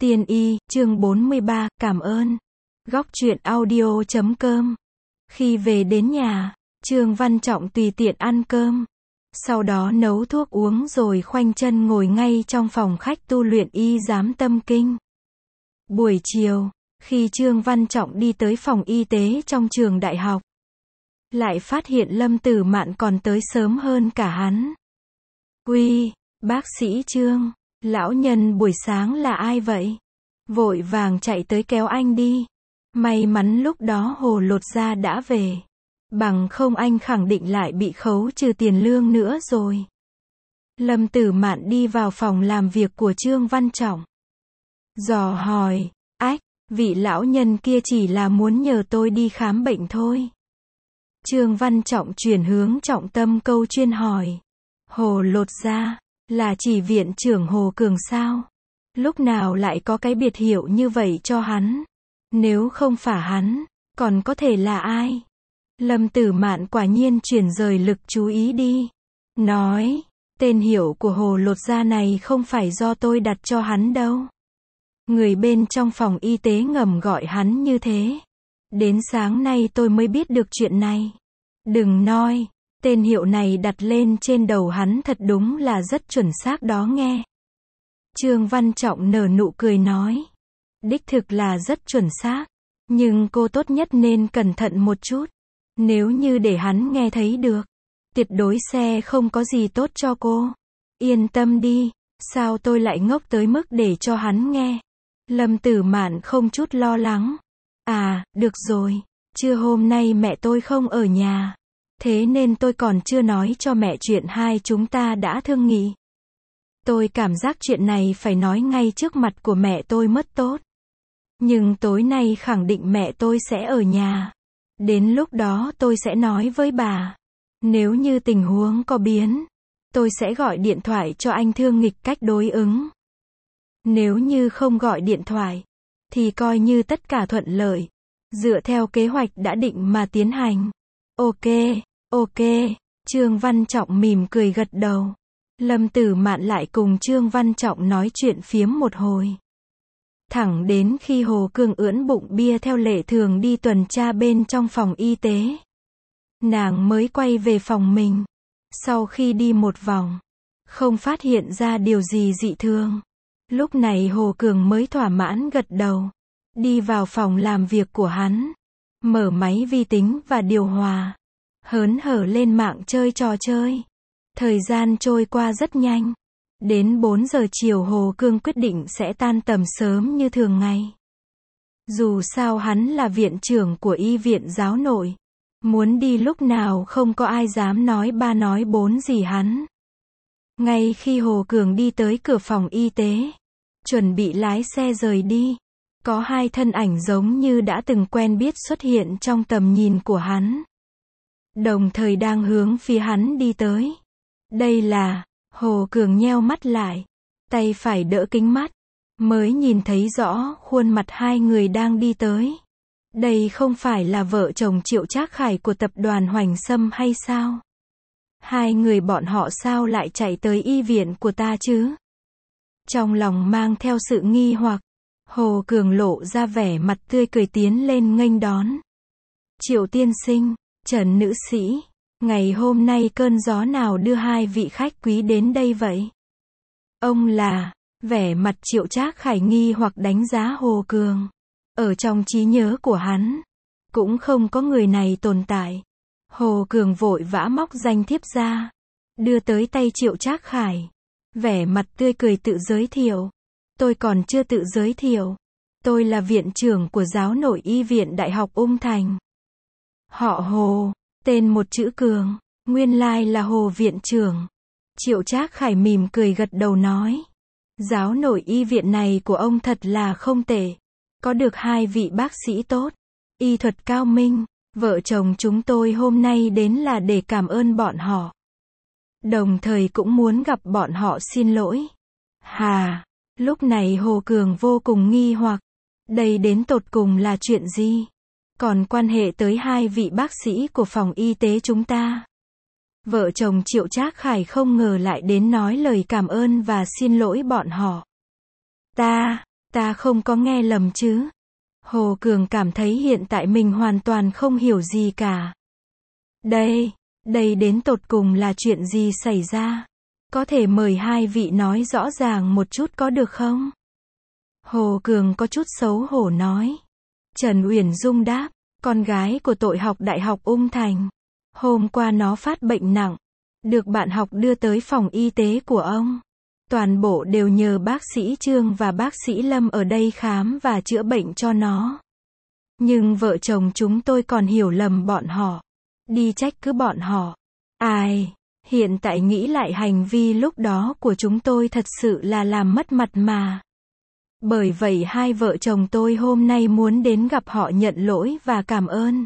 Tiên y, chương 43, cảm ơn. Góc truyện audio.com. Khi về đến nhà, Trương Văn Trọng tùy tiện ăn cơm. Sau đó nấu thuốc uống rồi khoanh chân ngồi ngay trong phòng khách tu luyện y giám tâm kinh. Buổi chiều, khi Trương Văn Trọng đi tới phòng y tế trong trường đại học, lại phát hiện Lâm Tử Mạn còn tới sớm hơn cả hắn. Uy, bác sĩ Trương, lão nhân buổi sáng là ai vậy? Vội vàng chạy tới kéo anh đi. May mắn lúc đó Hồ Lột Gia đã về. Bằng không anh khẳng định lại bị khấu trừ tiền lương nữa rồi. Lâm Tử Mạn đi vào phòng làm việc của Trương Văn Trọng. Dò hỏi, ách, vị lão nhân kia chỉ là muốn nhờ tôi đi khám bệnh thôi. Trương Văn Trọng chuyển hướng trọng tâm câu chuyên hỏi. Hồ Lột Gia, là chỉ viện trưởng Hồ Cường sao? Lúc nào lại có cái biệt hiệu như vậy cho hắn? Nếu không phải hắn, còn có thể là ai? Lâm Tử Mạn quả nhiên chuyển rời lực chú ý đi. Nói, tên hiệu của Hồ Lột Gia này không phải do tôi đặt cho hắn đâu. Người bên trong phòng y tế ngầm gọi hắn như thế. Đến sáng nay tôi mới biết được chuyện này. Đừng nói, tên hiệu này đặt lên trên đầu hắn thật đúng là rất chuẩn xác đó nghe. Trương Văn Trọng nở nụ cười nói. Đích thực là rất chuẩn xác. Nhưng cô tốt nhất nên cẩn thận một chút. Nếu như để hắn nghe thấy được, tuyệt đối sẽ không có gì tốt cho cô. Yên tâm đi, sao tôi lại ngốc tới mức để cho hắn nghe? Lâm Tử Mạn không chút lo lắng. À, được rồi, trưa hôm nay mẹ tôi không ở nhà. Thế nên tôi còn chưa nói cho mẹ chuyện hai chúng ta đã thương nghị. Tôi cảm giác chuyện này phải nói ngay trước mặt của mẹ tôi mất tốt. Nhưng tối nay khẳng định mẹ tôi sẽ ở nhà. Đến lúc đó tôi sẽ nói với bà. Nếu như tình huống có biến, tôi sẽ gọi điện thoại cho anh thương nghịch cách đối ứng. Nếu như không gọi điện thoại, thì coi như tất cả thuận lợi. Dựa theo kế hoạch đã định mà tiến hành. Ok, Trương Văn Trọng mỉm cười gật đầu. Lâm Tử Mạn lại cùng Trương Văn Trọng nói chuyện phiếm một hồi. Thẳng đến khi Hồ Cường ưỡn bụng bia theo lệ thường đi tuần tra bên trong phòng y tế. Nàng mới quay về phòng mình. Sau khi đi một vòng, không phát hiện ra điều gì dị thường. Lúc này Hồ Cường mới thỏa mãn gật đầu. Đi vào phòng làm việc của hắn. Mở máy vi tính và điều hòa. Hớn hở lên mạng chơi trò chơi. Thời gian trôi qua rất nhanh. Đến 4 giờ chiều Hồ Cương quyết định sẽ tan tầm sớm như thường ngày. Dù sao hắn là viện trưởng của y viện giáo nội. Muốn đi lúc nào không có ai dám nói ba nói bốn gì hắn. Ngay khi Hồ Cường đi tới cửa phòng y tế, chuẩn bị lái xe rời đi, có hai thân ảnh giống như đã từng quen biết xuất hiện trong tầm nhìn của hắn. Đồng thời đang hướng phía hắn đi tới. Đây là, Hồ Cường nheo mắt lại, tay phải đỡ kính mắt, mới nhìn thấy rõ khuôn mặt hai người đang đi tới. Đây không phải là vợ chồng Triệu Trác Khải của tập đoàn Hoành Sâm hay sao? Hai người bọn họ sao lại chạy tới y viện của ta chứ? Trong lòng mang theo sự nghi hoặc, Hồ Cường lộ ra vẻ mặt tươi cười tiến lên nghênh đón. Triệu tiên sinh, Trần nữ sĩ, ngày hôm nay cơn gió nào đưa hai vị khách quý đến đây vậy? Ông là, vẻ mặt Triệu Trác Khải nghi hoặc đánh giá Hồ Cường. Ở trong trí nhớ của hắn, cũng không có người này tồn tại. Hồ Cường vội vã móc danh thiếp ra, đưa tới tay Triệu Trác Khải. Vẻ mặt tươi cười tự giới thiệu. Tôi còn chưa tự giới thiệu. Tôi là viện trưởng của giáo nội y viện Đại học Ung Thành. Họ Hồ, tên một chữ Cường, nguyên lai là Hồ viện trưởng. Triệu Trác Khải mỉm cười gật đầu nói. Giáo nội y viện này của ông thật là không tệ. Có được hai vị bác sĩ tốt, y thuật cao minh. Vợ chồng chúng tôi hôm nay đến là để cảm ơn bọn họ. Đồng thời cũng muốn gặp bọn họ xin lỗi. Hà, lúc này Hồ Cường vô cùng nghi hoặc. Đây đến tột cùng là chuyện gì? Còn quan hệ tới hai vị bác sĩ của phòng y tế chúng ta. Vợ chồng Triệu Trác Khải không ngờ lại đến nói lời cảm ơn và xin lỗi bọn họ. Ta không có nghe lầm chứ? Hồ Cường cảm thấy hiện tại mình hoàn toàn không hiểu gì cả. Đây đến tột cùng là chuyện gì xảy ra? Có thể mời hai vị nói rõ ràng một chút có được không? Hồ Cường có chút xấu hổ nói. Trần Uyển Dung đáp, con gái của tội học Đại học Ung Thành. Hôm qua nó phát bệnh nặng, được bạn học đưa tới phòng y tế của ông. Toàn bộ đều nhờ bác sĩ Trương và bác sĩ Lâm ở đây khám và chữa bệnh cho nó. Nhưng vợ chồng chúng tôi còn hiểu lầm bọn họ. Đi trách cứ bọn họ. Ai, hiện tại nghĩ lại hành vi lúc đó của chúng tôi thật sự là làm mất mặt mà. Bởi vậy hai vợ chồng tôi hôm nay muốn đến gặp họ nhận lỗi và cảm ơn.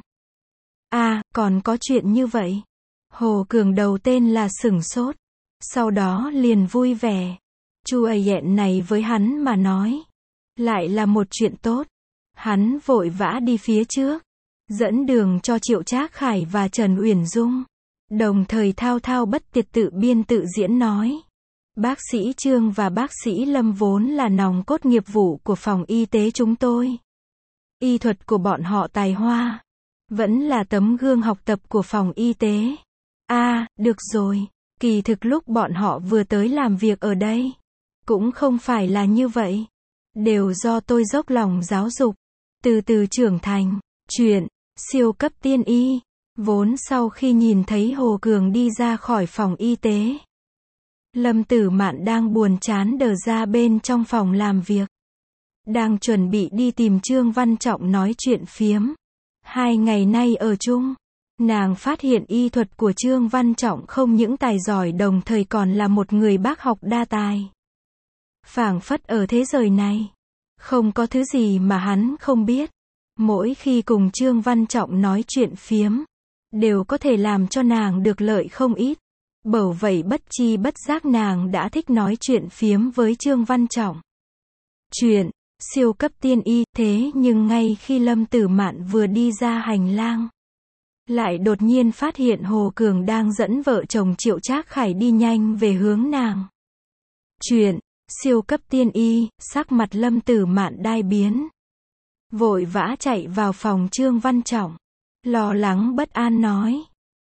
À, còn có chuyện như vậy. Hồ Cường đầu tên là sửng sốt. Sau đó liền vui vẻ. Chu ấy hẹn này với hắn mà nói. Lại là một chuyện tốt. Hắn vội vã đi phía trước. Dẫn đường cho Triệu Trác Khải và Trần Uyển Dung. Đồng thời thao thao bất tuyệt tự biên tự diễn nói. Bác sĩ Trương và bác sĩ Lâm vốn là nòng cốt nghiệp vụ của phòng y tế chúng tôi. Y thuật của bọn họ tài hoa. Vẫn là tấm gương học tập của phòng y tế. À, được rồi. Kỳ thực lúc bọn họ vừa tới làm việc ở đây. Cũng không phải là như vậy. Đều do tôi dốc lòng giáo dục. Từ từ trưởng thành. Chuyện, siêu cấp tiên y. Vốn sau khi nhìn thấy Hồ Cường đi ra khỏi phòng y tế. Lâm Tử Mạn đang buồn chán đờ ra bên trong phòng làm việc. Đang chuẩn bị đi tìm Trương Văn Trọng nói chuyện phiếm. 2 ngày nay ở chung. Nàng phát hiện y thuật của Trương Văn Trọng không những tài giỏi đồng thời còn là một người bác học đa tài. Phảng phất ở thế giới này. Không có thứ gì mà hắn không biết. Mỗi khi cùng Trương Văn Trọng nói chuyện phiếm. Đều có thể làm cho nàng được lợi không ít. Bởi vậy bất chi bất giác nàng đã thích nói chuyện phiếm với Trương Văn Trọng. Chuyện, siêu cấp tiên y, thế nhưng ngay khi Lâm Tử Mạn vừa đi ra hành lang. Lại đột nhiên phát hiện Hồ Cường đang dẫn vợ chồng Triệu Trác Khải đi nhanh về hướng nàng. Chuyện, siêu cấp tiên y, sắc mặt Lâm Tử Mạn đai biến. Vội vã chạy vào phòng Trương Văn Trọng. Lo lắng bất an nói.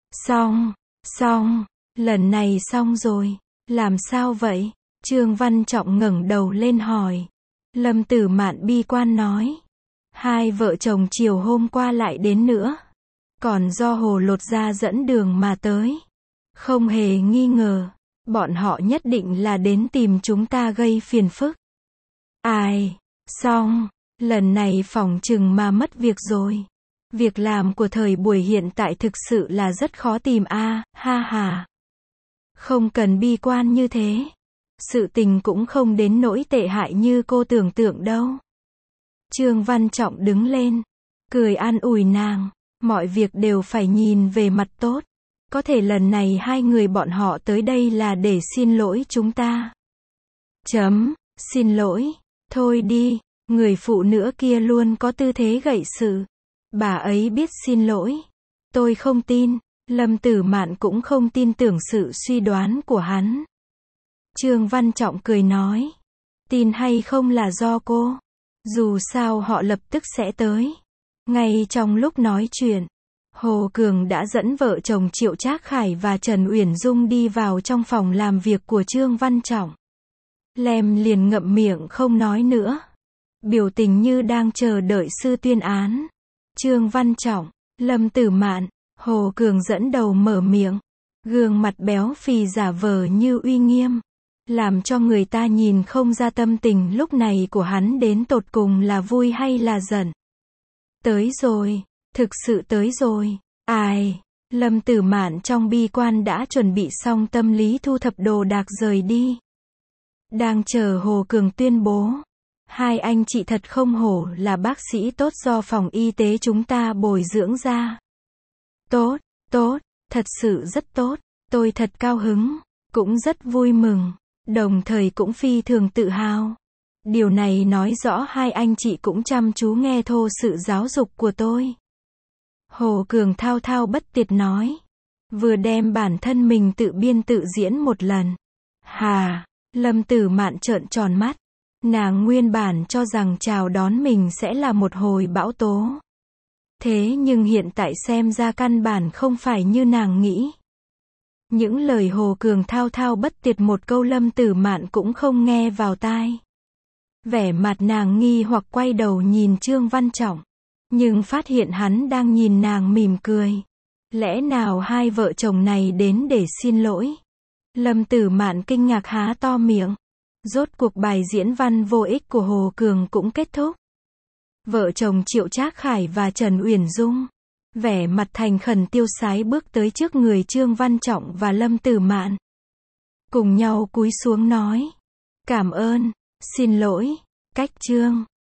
Xong, lần này xong rồi. Làm sao vậy? Trương Văn Trọng ngẩng đầu lên hỏi. Lâm Tử Mạn bi quan nói. Hai vợ chồng chiều hôm qua lại đến nữa. Còn do Hồ Lột ra dẫn đường mà tới. Không hề nghi ngờ. Bọn họ nhất định là đến tìm chúng ta gây phiền phức. Ai? Xong. Lần này phỏng chừng mà mất việc rồi. Việc làm của thời buổi hiện tại thực sự là rất khó tìm a, ha ha. Không cần bi quan như thế. Sự tình cũng không đến nỗi tệ hại như cô tưởng tượng đâu. Trương Văn Trọng đứng lên. Cười an ủi nàng. Mọi việc đều phải nhìn về mặt tốt. Có thể lần này hai người bọn họ tới đây là để xin lỗi chúng ta. Xin lỗi. Thôi đi. Người phụ nữ kia luôn có tư thế gậy sự. Bà ấy biết xin lỗi. Tôi không tin. Lâm Tử Mạn cũng không tin tưởng sự suy đoán của hắn. Trương Văn Trọng cười nói. Tin hay không là do cô. Dù sao họ lập tức sẽ tới. Ngay trong lúc nói chuyện, Hồ Cường đã dẫn vợ chồng Triệu Trác Khải và Trần Uyển Dung đi vào trong phòng làm việc của Trương Văn Trọng. Lem liền ngậm miệng không nói nữa. Biểu tình như đang chờ đợi sư tuyên án. Trương Văn Trọng, Lâm Tử Mạn, Hồ Cường dẫn đầu mở miệng. Gương mặt béo phì giả vờ như uy nghiêm. Làm cho người ta nhìn không ra tâm tình lúc này của hắn đến tột cùng là vui hay là giận. Tới rồi, thực sự tới rồi. Ai? Lâm Tử Mạn trong bi quan đã chuẩn bị xong tâm lý thu thập đồ đạc rời đi. Đang chờ Hồ Cường tuyên bố. Hai anh chị thật không hổ là bác sĩ tốt do phòng y tế chúng ta bồi dưỡng ra. Tốt, thật sự rất tốt. Tôi thật cao hứng, cũng rất vui mừng, đồng thời cũng phi thường tự hào. Điều này nói rõ hai anh chị cũng chăm chú nghe thô sự giáo dục của tôi. Hồ Cường thao thao bất tuyệt nói. Vừa đem bản thân mình tự biên tự diễn một lần. Hà, Lâm Tử Mạn trợn tròn mắt. Nàng nguyên bản cho rằng chào đón mình sẽ là một hồi bão tố. Thế nhưng hiện tại xem ra căn bản không phải như nàng nghĩ. Những lời Hồ Cường thao thao bất tuyệt một câu Lâm Tử Mạn cũng không nghe vào tai. Vẻ mặt nàng nghi hoặc quay đầu nhìn Trương Văn Trọng. Nhưng phát hiện hắn đang nhìn nàng mỉm cười. Lẽ nào hai vợ chồng này đến để xin lỗi? Lâm Tử Mạn kinh ngạc há to miệng. Rốt cuộc bài diễn văn vô ích của Hồ Cường cũng kết thúc. Vợ chồng Triệu Trác Khải và Trần Uyển Dung, vẻ mặt thành khẩn tiêu sái bước tới trước người Trương Văn Trọng và Lâm Tử Mạn. Cùng nhau cúi xuống nói. Cảm ơn, xin lỗi, cách Trương.